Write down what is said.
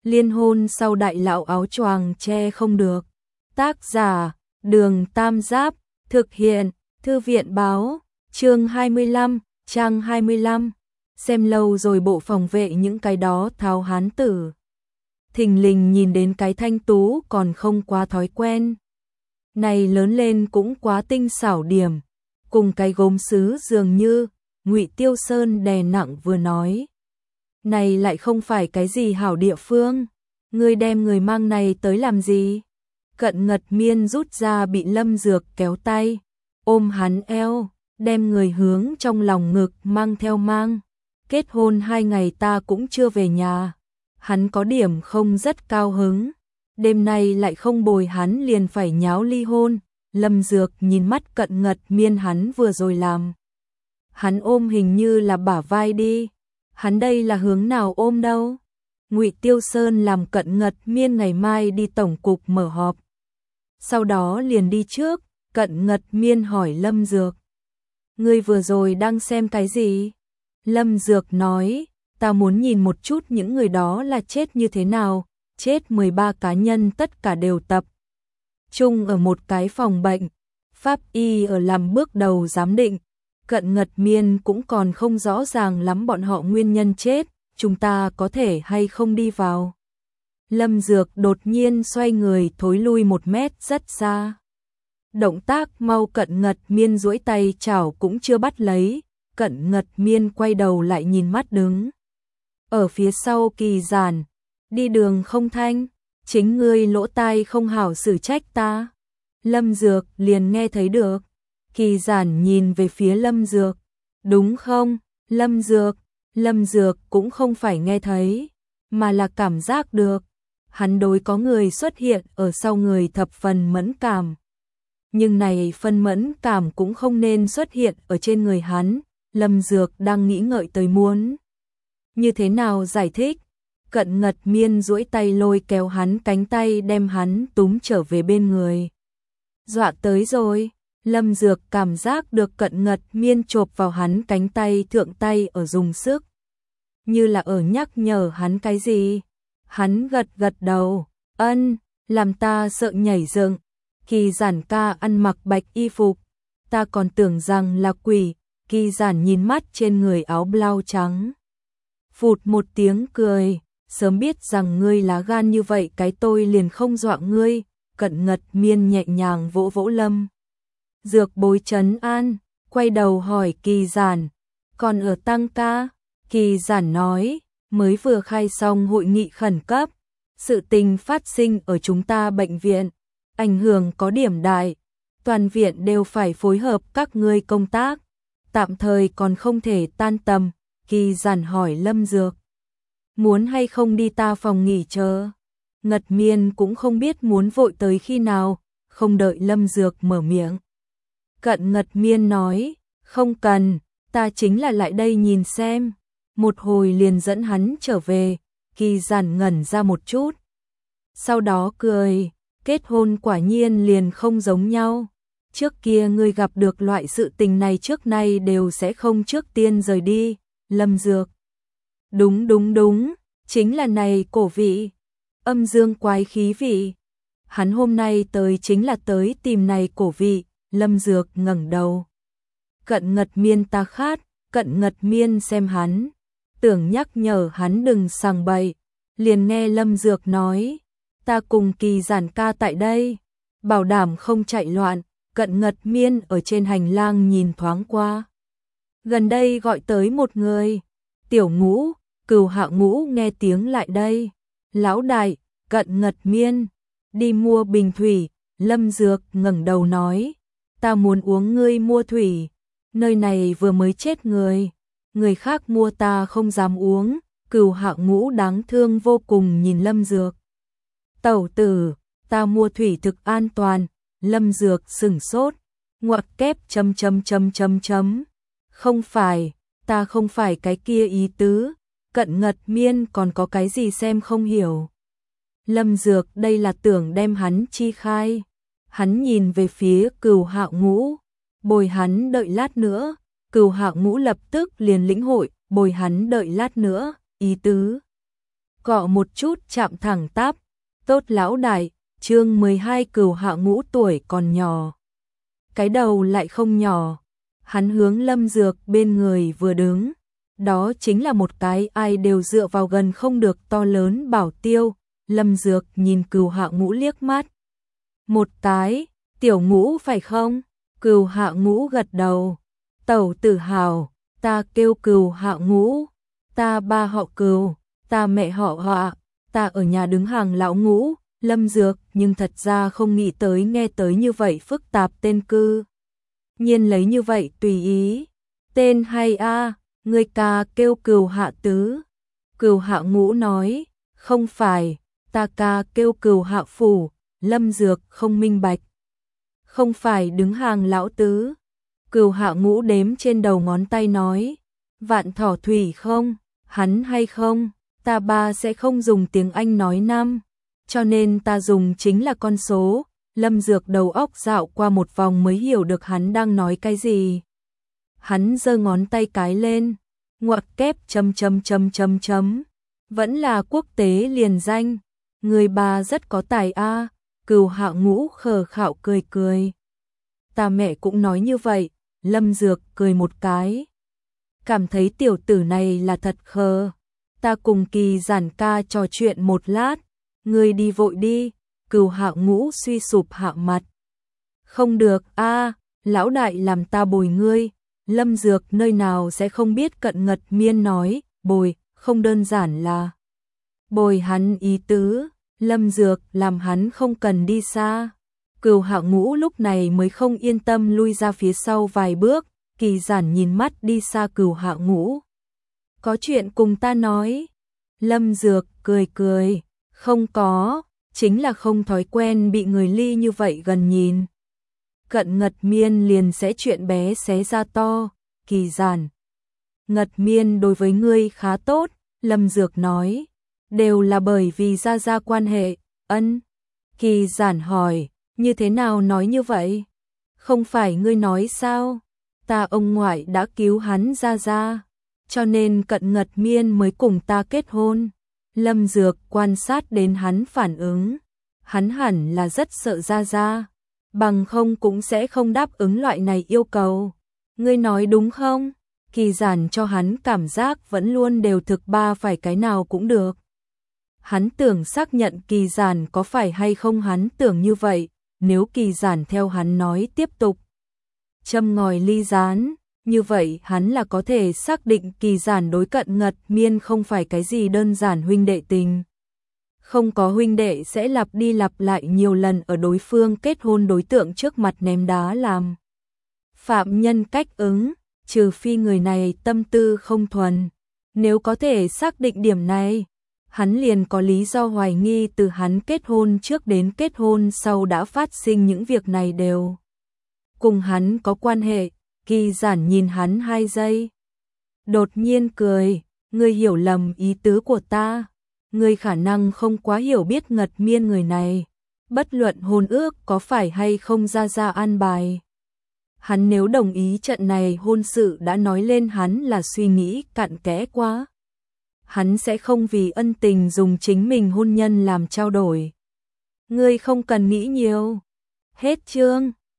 Liên hôn sau đại lão áo choàng che không được. Tác giả, Đường Tam Giáp, thực hiện, Thư viện báo, chương 25, trang 25. Xem lâu rồi bộ phòng vệ những cái đó tháo hán tử. Thình lình nhìn đến cái thanh tú còn không quá thói quen. Này lớn lên cũng quá tinh xảo điểm, cùng cái gốm sứ dường như, Ngụy Tiêu Sơn đè nặng vừa nói. Này lại không phải cái gì hảo địa phương, ngươi đem người mang này tới làm gì? Cận Ngật Miên rút ra bị Lâm Dược kéo tay, ôm hắn eo, đem người hướng trong lòng ngực mang theo mang. Kết hôn 2 ngày ta cũng chưa về nhà. Hắn có điểm không rất cao hứng. Đêm nay lại không bồi hắn liền phải nháo ly hôn. Lâm Dược nhìn mắt Cận Ngật Miên hắn vừa rồi làm. Hắn ôm hình như là bả vai đi. Hắn đây là hướng nào ôm đâu? Ngụy Tiêu Sơn làm Cận Ngật Miên ngày mai đi tổng cục mở họp. Sau đó liền đi trước, Cận Ngật Miên hỏi Lâm Dược. Ngươi vừa rồi đang xem cái gì? Lâm Dược nói, ta muốn nhìn một chút những người đó là chết như thế nào, chết 13 cá nhân tất cả đều tập trung ở một cái phòng bệnh, pháp y ở làm bước đầu giám định, Cận Ngật Miên cũng còn không rõ ràng lắm bọn họ nguyên nhân chết, chúng ta có thể hay không đi vào. Lâm Dược đột nhiên xoay người thối lui 1 mét rất xa. Động tác mau Cận Ngật Miên duỗi tay chảo cũng chưa bắt lấy. Cận Ngật Miên quay đầu lại nhìn mắt đứng ở phía sau Kỳ Giản, đi đường không thanh, chính ngươi lỗ tai không hảo xử trách ta. Lâm Dược liền nghe thấy được. Kỳ Giản nhìn về phía Lâm Dược, đúng không? Lâm Dược cũng không phải nghe thấy, mà là cảm giác được. Hắn đối có người xuất hiện ở sau người thập phần mẫn cảm. Nhưng này phân mẫn cảm cũng không nên xuất hiện ở trên người hắn. Lâm Dược đang nghĩ ngợi tới muốn như thế nào giải thích. Cận Ngật Miên duỗi tay lôi kéo hắn cánh tay đem hắn túm trở về bên người. Dọa tới rồi. Lâm Dược cảm giác được Cận Ngật Miên chộp vào hắn cánh tay thượng tay ở dùng sức. Như là ở nhắc nhở hắn cái gì. Hắn gật gật đầu. Ân, làm ta sợ nhảy dựng. Kỳ Giản ca ăn mặc bạch y phục. Ta còn tưởng rằng là quỷ. Kỳ Giản nhìn mắt trên người áo blau trắng. Phụt một tiếng cười, sớm biết rằng ngươi lá gan như vậy cái tôi liền không dọa ngươi. Cận Ngật Miên nhẹ nhàng vỗ vỗ Lâm Dược bối trấn an, quay đầu hỏi Kỳ Giản, còn ở tăng ca? Kỳ Giản nói, mới vừa khai xong hội nghị khẩn cấp, sự tình phát sinh ở chúng ta bệnh viện, ảnh hưởng có điểm đại, toàn viện đều phải phối hợp các ngươi công tác. Tạm thời còn không thể tan tầm. Kỳ Giản hỏi Lâm Dược, muốn hay không đi ta phòng nghỉ chờ? Ngật Miên cũng không biết muốn vội tới khi nào, không đợi Lâm Dược mở miệng. Cận Ngật Miên nói, không cần, ta chính là lại đây nhìn xem. Một hồi liền dẫn hắn trở về. Kỳ Giản ngẩn ra một chút, sau đó cười, kết hôn quả nhiên liền không giống nhau. Trước kia ngươi gặp được loại sự tình này trước nay đều sẽ không trước tiên rời đi. Lâm Dược, đúng, chính là này cổ vị, âm dương quái khí vị. Hắn hôm nay tới chính là tới tìm này cổ vị. Lâm Dược ngẩng đầu. Cận Ngật Miên ta khát. Cận Ngật Miên xem hắn, tưởng nhắc nhở hắn đừng sằng bậy, liền nghe Lâm Dược nói, ta cùng Kỳ Giản ca tại đây, bảo đảm không chạy loạn. Cận Ngật Miên ở trên hành lang nhìn thoáng qua. Gần đây gọi tới một người. Tiểu Ngũ, Cửu Hạ Ngũ nghe tiếng lại đây. Lão đại, Cận Ngật Miên, đi mua bình thủy. Lâm Dược ngẩng đầu nói, ta muốn uống ngươi mua thủy. Nơi này vừa mới chết người. Người khác mua ta không dám uống. Cửu Hạ Ngũ đáng thương vô cùng nhìn Lâm Dược. Tẩu tử, ta mua thủy thực an toàn. Lâm Dược sửng sốt, ngoặc kép ... Không phải, ta không phải cái kia ý tứ. Cận Ngật Miên còn có cái gì xem không hiểu. Lâm Dược đây là tưởng đem hắn chi khai. Hắn nhìn về phía Cửu Hạ Ngũ, bồi hắn đợi lát nữa. Cửu Hạ Ngũ lập tức liền lĩnh hội, bồi hắn đợi lát nữa, ý tứ cọ một chút chạm thẳng tắp. Tốt lão đại, chương 12 Cửu Hạ Ngũ tuổi còn nhỏ. Cái đầu lại không nhỏ. Hắn hướng Lâm Dược bên người vừa đứng. Đó chính là một cái ai đều dựa vào gần không được to lớn bảo tiêu. Lâm Dược nhìn Cửu Hạ Ngũ liếc mắt. Một cái, tiểu Ngũ phải không? Cửu Hạ Ngũ gật đầu. Tẩu tử hào, ta kêu Cửu Hạ Ngũ. Ta ba họ Cửu, ta mẹ họ Họa, ta ở nhà đứng hàng lão Ngũ. Lâm Dược nhưng thật ra không nghĩ tới nghe tới như vậy phức tạp tên cư. Nhiên lấy như vậy tùy ý. Tên hay a, người ca kêu Cửu Hạ Tứ. Cửu Hạ Ngũ nói, không phải, ta ca kêu Cửu Hạ Phủ. Lâm Dược không minh bạch. Không phải đứng hàng lão Tứ. Cửu Hạ Ngũ đếm trên đầu ngón tay nói, Vạn Thỏ Thủy không, hắn hay không, ta ba sẽ không dùng tiếng Anh nói năm, cho nên ta dùng chính là con số. Lâm Dược đầu óc dạo qua một vòng mới hiểu được hắn đang nói cái gì. Hắn giơ ngón tay cái lên, ngoặc kép chấm chấm chấm chấm chấm, vẫn là quốc tế liền danh, người ba rất có tài a. Cửu Hạ Ngũ khờ khạo cười cười. Ta mẹ cũng nói như vậy. Lâm Dược cười một cái. Cảm thấy tiểu tử này là thật khờ. Ta cùng Kỳ Giản ca trò chuyện một lát. Ngươi đi vội đi. Cửu Hạ Ngũ suy sụp hạ mặt. Không được a, lão đại làm ta bồi ngươi. Lâm Dược nơi nào sẽ không biết Cận Ngật Miên nói, bồi, không đơn giản là bồi hắn ý tứ. Lâm Dược làm hắn không cần đi xa. Cửu Hạ Ngũ lúc này mới không yên tâm lui ra phía sau vài bước. Kỳ Giản nhìn mắt đi xa Cửu Hạ Ngũ. Có chuyện cùng ta nói. Lâm Dược cười cười. Không có, chính là không thói quen bị người ly như vậy gần nhìn. Cận Ngật Miên liền sẽ chuyện bé xé ra to. Kỳ Giản, Ngật Miên đối với ngươi khá tốt. Lâm Dược nói. Đều là bởi vì gia gia quan hệ. Ân. Kỳ Giản hỏi, như thế nào nói như vậy? Không phải ngươi nói sao? Ta ông ngoại đã cứu hắn gia gia, cho nên Cận Ngật Miên mới cùng ta kết hôn. Lâm Dược quan sát đến hắn phản ứng. Hắn hẳn là rất sợ gia gia, bằng không cũng sẽ không đáp ứng loại này yêu cầu. Ngươi nói đúng không? Kỳ Giản cho hắn cảm giác vẫn luôn đều thực ba phải cái nào cũng được. Hắn tưởng xác nhận Kỳ Giản có phải hay không hắn tưởng như vậy, nếu Kỳ Giản theo hắn nói tiếp tục châm ngòi ly gián, như vậy hắn là có thể xác định Kỳ Giản đối Cận Ngật Miên không phải cái gì đơn giản huynh đệ tình. Không có huynh đệ sẽ lặp đi lặp lại nhiều lần ở đối phương kết hôn đối tượng trước mặt ném đá làm phạm nhân cách ứng, trừ phi người này tâm tư không thuần. Nếu có thể xác định điểm này, hắn liền có lý do hoài nghi từ hắn kết hôn trước đến kết hôn sau đã phát sinh những việc này đều cùng hắn có quan hệ. Kỳ Giản nhìn hắn 2 giây. Đột nhiên cười, ngươi hiểu lầm ý tứ của ta. Ngươi khả năng không quá hiểu biết Ngật Miên người này. Bất luận hôn ước có phải hay không gia gia an bài. Hắn nếu đồng ý trận này hôn sự đã nói lên hắn là suy nghĩ cặn kẽ quá. Hắn sẽ không vì ân tình dùng chính mình hôn nhân làm trao đổi. Ngươi không cần nghĩ nhiều. Hết chương.